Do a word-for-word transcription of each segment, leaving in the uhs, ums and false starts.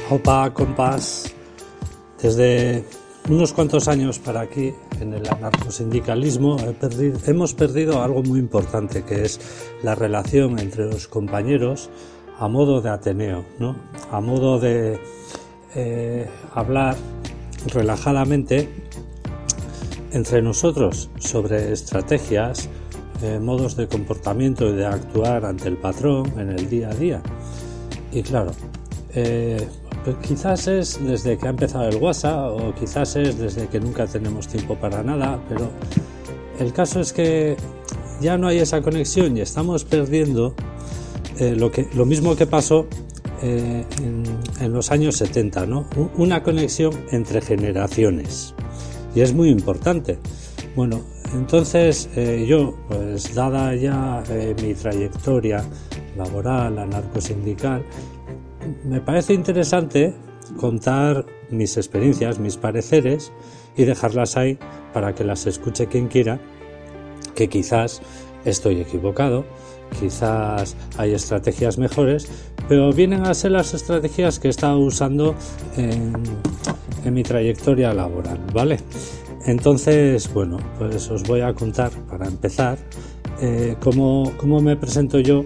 Opa, compás, desde unos cuantos años para aquí, en el anarcosindicalismo, he perdido, hemos perdido algo muy importante, que es la relación entre los compañeros a modo de Ateneo, ¿no? A modo de eh, hablar relajadamente entre nosotros sobre estrategias, eh, modos de comportamiento y de actuar ante el patrón en el día a día. Y claro, eh, pues quizás es desde que ha empezado el WhatsApp, o quizás es desde que nunca tenemos tiempo para nada, pero el caso es que ya no hay esa conexión y estamos perdiendo eh, lo que, lo mismo que pasó eh, en, en los años setenta, ¿no? Una conexión entre generaciones, y es muy importante. Bueno, entonces eh, yo, pues dada ya eh, mi trayectoria laboral, anarcosindical, me parece interesante contar mis experiencias, mis pareceres, y dejarlas ahí para que las escuche quien quiera, que quizás estoy equivocado, quizás hay estrategias mejores, pero vienen a ser las estrategias que he estado usando en, en mi trayectoria laboral, ¿vale? Entonces, bueno, pues os voy a contar, para empezar, eh, cómo, cómo me presento yo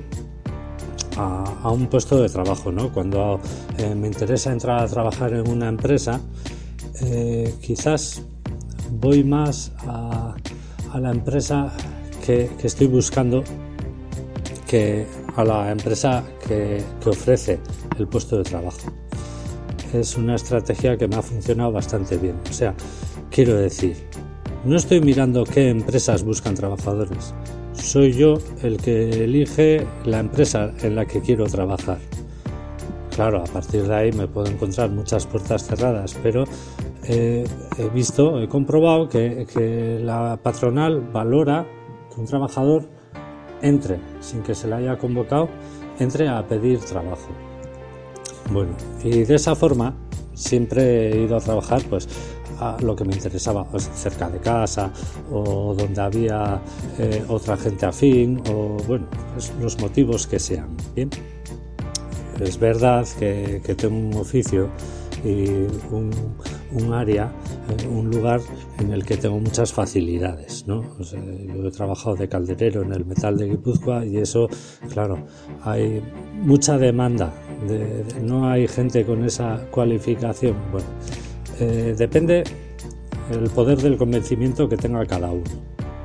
A, a un puesto de trabajo, ¿no? Cuando eh, me interesa entrar a trabajar en una empresa, eh, quizás voy más a, a la empresa que, que estoy buscando que a la empresa que, que ofrece el puesto de trabajo. Es una estrategia que me ha funcionado bastante bien. O sea, quiero decir, no estoy mirando qué empresas buscan trabajadores. Soy yo el que elige la empresa en la que quiero trabajar. Claro, a partir de ahí me puedo encontrar muchas puertas cerradas, pero eh, he visto, he comprobado que, que la patronal valora que un trabajador entre, sin que se le haya convocado, entre a pedir trabajo. Bueno, y de esa forma siempre he ido a trabajar, pues, a lo que me interesaba, pues, cerca de casa, o donde había eh, otra gente afín, o bueno, pues, los motivos que sean. Bien, es verdad que, que tengo un oficio y un, un área, eh, un lugar en el que tengo muchas facilidades, ¿no? O sea, yo he trabajado de calderero en el metal de Guipúzcoa, y eso, claro, hay mucha demanda, de, de, no hay gente con esa cualificación. Bueno, Eh, depende el poder del convencimiento que tenga cada uno.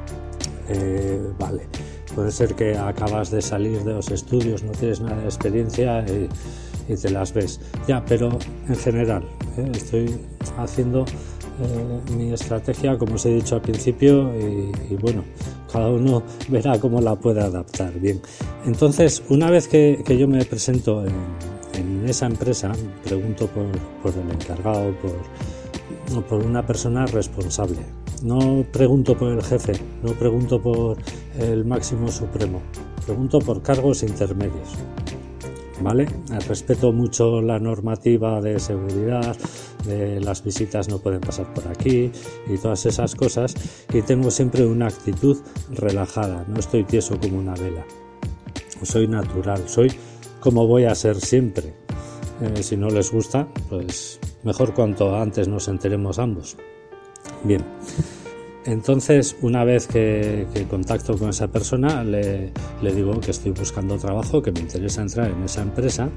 Eh, vale, puede ser que acabas de salir de los estudios, no tienes nada de experiencia y, y te las ves. Ya, pero en general, eh, estoy haciendo eh, mi estrategia, como os he dicho al principio, y, y bueno, cada uno verá cómo la puede adaptar. Bien, entonces, una vez que, que yo me presento en En esa empresa, pregunto por, por el encargado, por, por una persona responsable. No pregunto por el jefe, no pregunto por el máximo supremo, pregunto por cargos intermedios. ¿Vale? Respeto mucho la normativa de seguridad, de las visitas no pueden pasar por aquí y todas esas cosas, y tengo siempre una actitud relajada, no estoy tieso como una vela. Soy natural, soy como voy a ser siempre. Eh, si no les gusta, pues mejor cuanto antes nos enteremos ambos. Bien, entonces una vez que, que contacto con esa persona, le, le digo que estoy buscando trabajo, que me interesa entrar en esa empresa,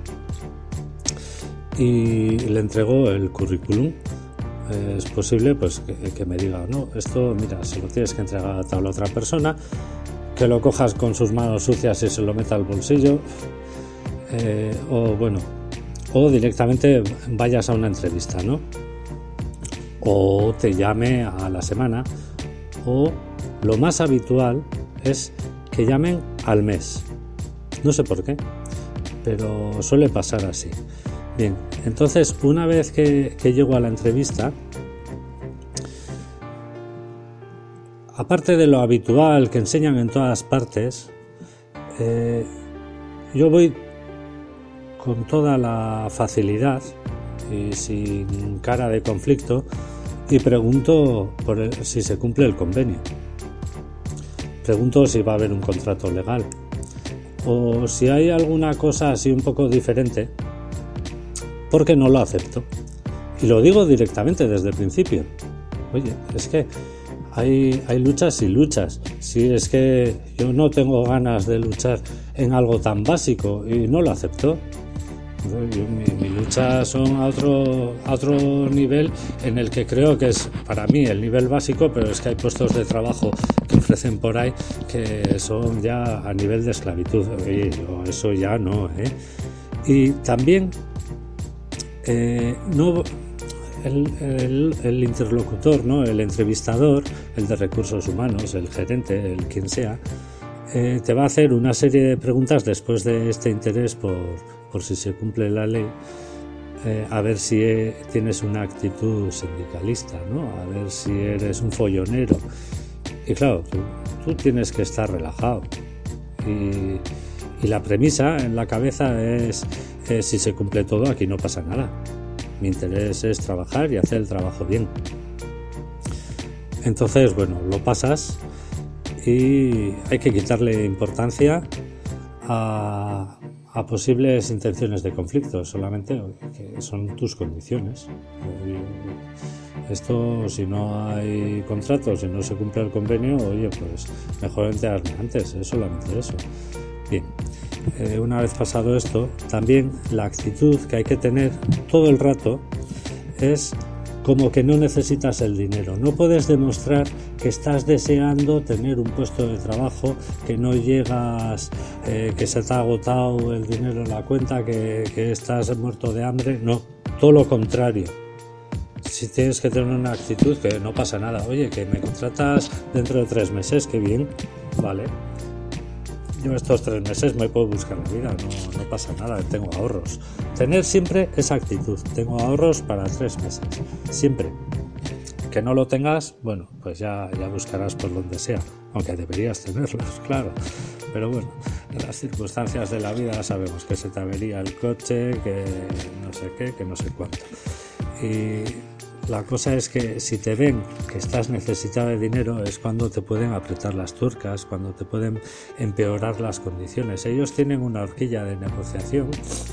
y le entrego el currículum. Eh, es posible, pues, que, que me diga, no, esto, mira, se lo tienes que entregar a tal otra persona, que lo cojas con sus manos sucias y se lo meta al bolsillo. Eh, o bueno, o directamente vayas a una entrevista, ¿no? O te llame a la semana, o lo más habitual es que llamen al mes. No sé por qué, pero suele pasar así. Bien, entonces una vez que, que llego a la entrevista, aparte de lo habitual que enseñan en todas partes, eh, yo voy con toda la facilidad y sin cara de conflicto, y pregunto por el, si se cumple el convenio. Pregunto si va a haber un contrato legal, o si hay alguna cosa así un poco diferente, porque no lo acepto. Y lo digo directamente desde el principio. Oye, es que hay, hay luchas y luchas. Si es que yo no tengo ganas de luchar en algo tan básico y no lo acepto. Yo, mi, mi lucha son a otro, a otro nivel en el que creo que es para mí el nivel básico, pero es que hay puestos de trabajo que ofrecen por ahí que son ya a nivel de esclavitud. Oye, yo eso ya no, ¿eh? Y también eh, no el, el, el interlocutor, ¿no? El entrevistador, el de recursos humanos, el gerente, el quien sea, eh, te va a hacer una serie de preguntas después de este interés por, por si se cumple la ley, eh, a ver si eh, tienes una actitud sindicalista, ¿no? A ver si eres un follonero. Y claro, tú, tú tienes que estar relajado. Y, y la premisa en la cabeza es, eh, si se cumple todo, aquí no pasa nada. Mi interés es trabajar y hacer el trabajo bien. Entonces, bueno, lo pasas y hay que quitarle importancia a, a posibles intenciones de conflicto, solamente que son tus condiciones. Esto, si no hay contrato, si no se cumple el convenio, oye, pues mejor enterarme antes, es solamente eso. Bien, eh, una vez pasado esto, también la actitud que hay que tener todo el rato es como que no necesitas el dinero. No puedes demostrar que estás deseando tener un puesto de trabajo, que no llegas, eh, que se te ha agotado el dinero en la cuenta, que, que estás muerto de hambre. No, todo lo contrario. Si tienes que tener una actitud que no pasa nada. Oye, que me contratas dentro de tres meses, qué bien, vale. Yo estos tres meses me puedo buscar la vida, no, no pasa nada, tengo ahorros. Tener siempre esa actitud, tengo ahorros para tres meses, siempre. Que no lo tengas, bueno, pues ya, ya buscarás por donde sea, aunque deberías tenerlos, claro. Pero bueno, en las circunstancias de la vida sabemos que se te avería el coche, que no sé qué, que no sé cuánto. Y la cosa es que si te ven que estás necesitado de dinero es cuando te pueden apretar las tuercas, cuando te pueden empeorar las condiciones. Ellos tienen una horquilla de negociación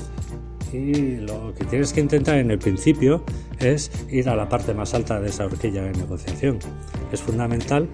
y lo que tienes que intentar en el principio es ir a la parte más alta de esa horquilla de negociación. Es fundamental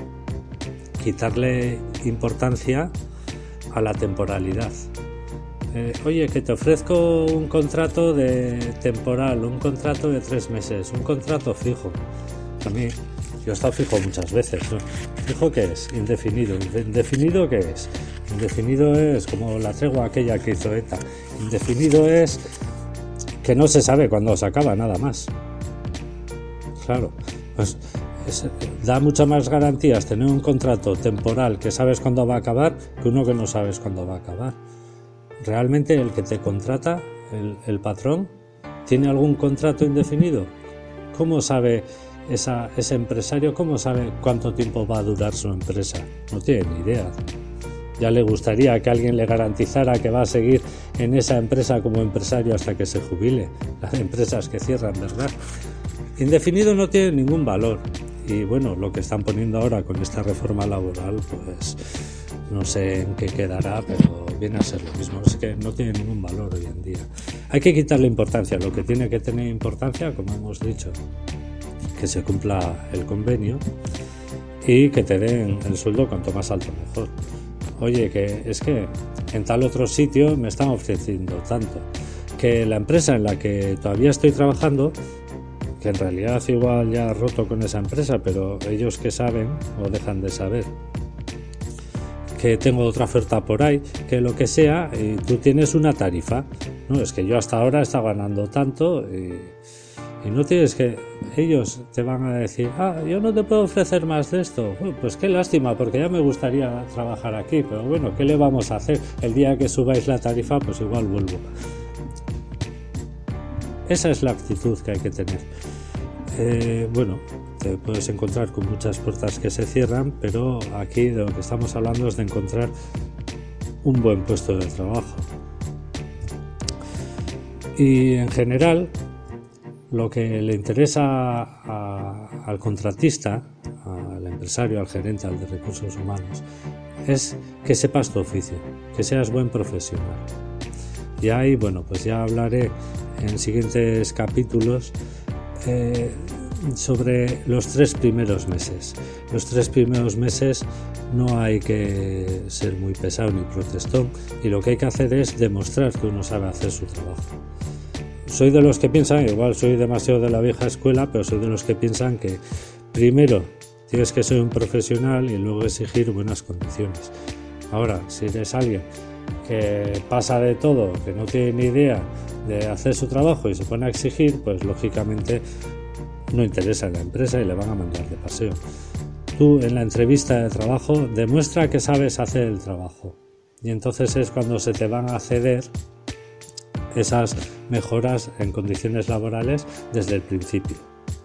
quitarle importancia a la temporalidad. Eh, oye, que te ofrezco un contrato de temporal, un contrato de tres meses, un contrato fijo. A mí, yo he estado fijo muchas veces, ¿no? ¿Fijo qué es? Indefinido. ¿Indefinido qué es? Indefinido es como la tregua aquella que hizo ETA. Indefinido es que no se sabe cuándo se acaba, nada más. Claro, pues es, da muchas más garantías tener un contrato temporal que sabes cuándo va a acabar que uno que no sabes cuándo va a acabar. ¿Realmente el que te contrata, el, el patrón, tiene algún contrato indefinido? ¿Cómo sabe esa, ese empresario, cómo sabe cuánto tiempo va a durar su empresa? No tiene ni idea. Ya le gustaría que alguien le garantizara que va a seguir en esa empresa como empresario hasta que se jubile. Las empresas que cierran, ¿verdad? Indefinido no tiene ningún valor. Y bueno, lo que están poniendo ahora con esta reforma laboral, pues no sé en qué quedará, pero viene a ser lo mismo. Es que no tiene ningún valor hoy en día. Hay que quitarle importancia. Lo que tiene que tener importancia, como hemos dicho, que se cumpla el convenio y que te den el sueldo cuanto más alto mejor. Oye, que es que en tal otro sitio me están ofreciendo tanto, que la empresa en la que todavía estoy trabajando, que en realidad igual ya he roto con esa empresa, pero ellos que saben o dejan de saber que tengo otra oferta por ahí, que lo que sea, y tú tienes una tarifa. No, es que yo hasta ahora he estado ganando tanto y, y no tienes que... Ellos te van a decir, ah, yo no te puedo ofrecer más de esto. Bueno, pues qué lástima, porque ya me gustaría trabajar aquí, pero bueno, ¿qué le vamos a hacer? El día que subáis la tarifa, pues igual vuelvo. Esa es la actitud que hay que tener. Eh, bueno, te puedes encontrar con muchas puertas que se cierran, pero aquí de lo que estamos hablando es de encontrar un buen puesto de trabajo. Y en general, lo que le interesa a, al contratista, al empresario, al gerente, al de recursos humanos, es que sepas tu oficio, que seas buen profesional. Y ahí, bueno, pues ya hablaré en siguientes capítulos eh, sobre los tres primeros meses. Los tres primeros meses no hay que ser muy pesado ni protestón, y lo que hay que hacer es demostrar que uno sabe hacer su trabajo. Soy de los que piensan, igual soy demasiado de la vieja escuela, pero soy de los que piensan que primero tienes que ser un profesional y luego exigir buenas condiciones. Ahora, si eres alguien que pasa de todo, que no tiene ni idea de hacer su trabajo y se pone a exigir, pues lógicamente no interesa en la empresa y le van a mandar de paseo. Tú en la entrevista de trabajo demuestra que sabes hacer el trabajo, y entonces es cuando se te van a ceder esas mejoras en condiciones laborales desde el principio.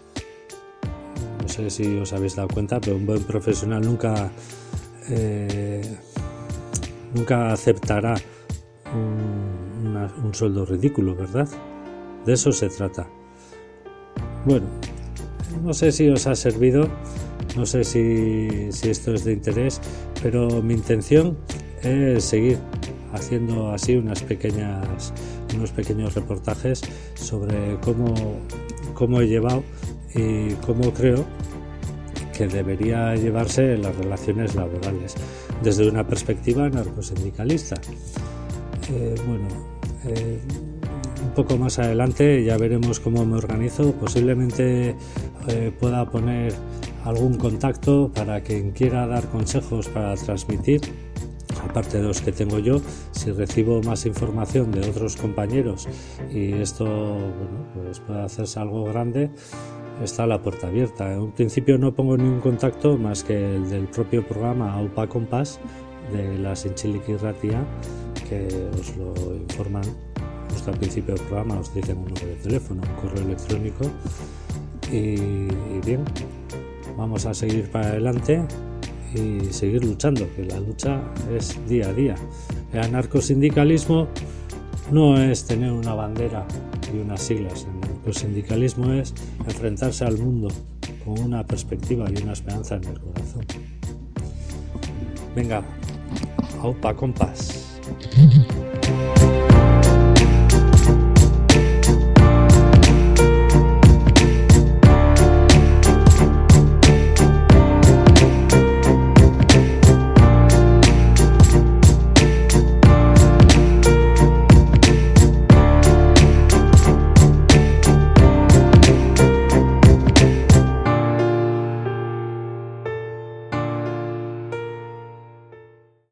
No sé si os habéis dado cuenta, pero un buen profesional nunca eh, nunca aceptará un, una, un sueldo ridículo, ¿verdad? De eso se trata. Bueno, no sé si os ha servido, no sé si, si esto es de interés, pero mi intención es seguir haciendo así unas pequeñas, unos pequeños reportajes sobre cómo, cómo he llevado y cómo creo que debería llevarse las relaciones laborales desde una perspectiva anarcosindicalista. Eh, bueno, eh, un poco más adelante ya veremos cómo me organizo. Posiblemente eh, pueda poner algún contacto para quien quiera dar consejos para transmitir, aparte de los que tengo yo. Si recibo más información de otros compañeros y esto, bueno, pues puede hacerse algo grande, está la puerta abierta. En un principio no pongo ningún contacto más que el del propio programa Aupa Compás de la Zintzilik Irratia, que os lo informan justo al principio del programa, os dicen un número de teléfono, un correo electrónico, y, y bien, vamos a seguir para adelante y seguir luchando, que la lucha es día a día. El anarcosindicalismo no es tener una bandera y unas siglas. El anarcosindicalismo es enfrentarse al mundo con una perspectiva y una esperanza en el corazón. Venga, aupa compás.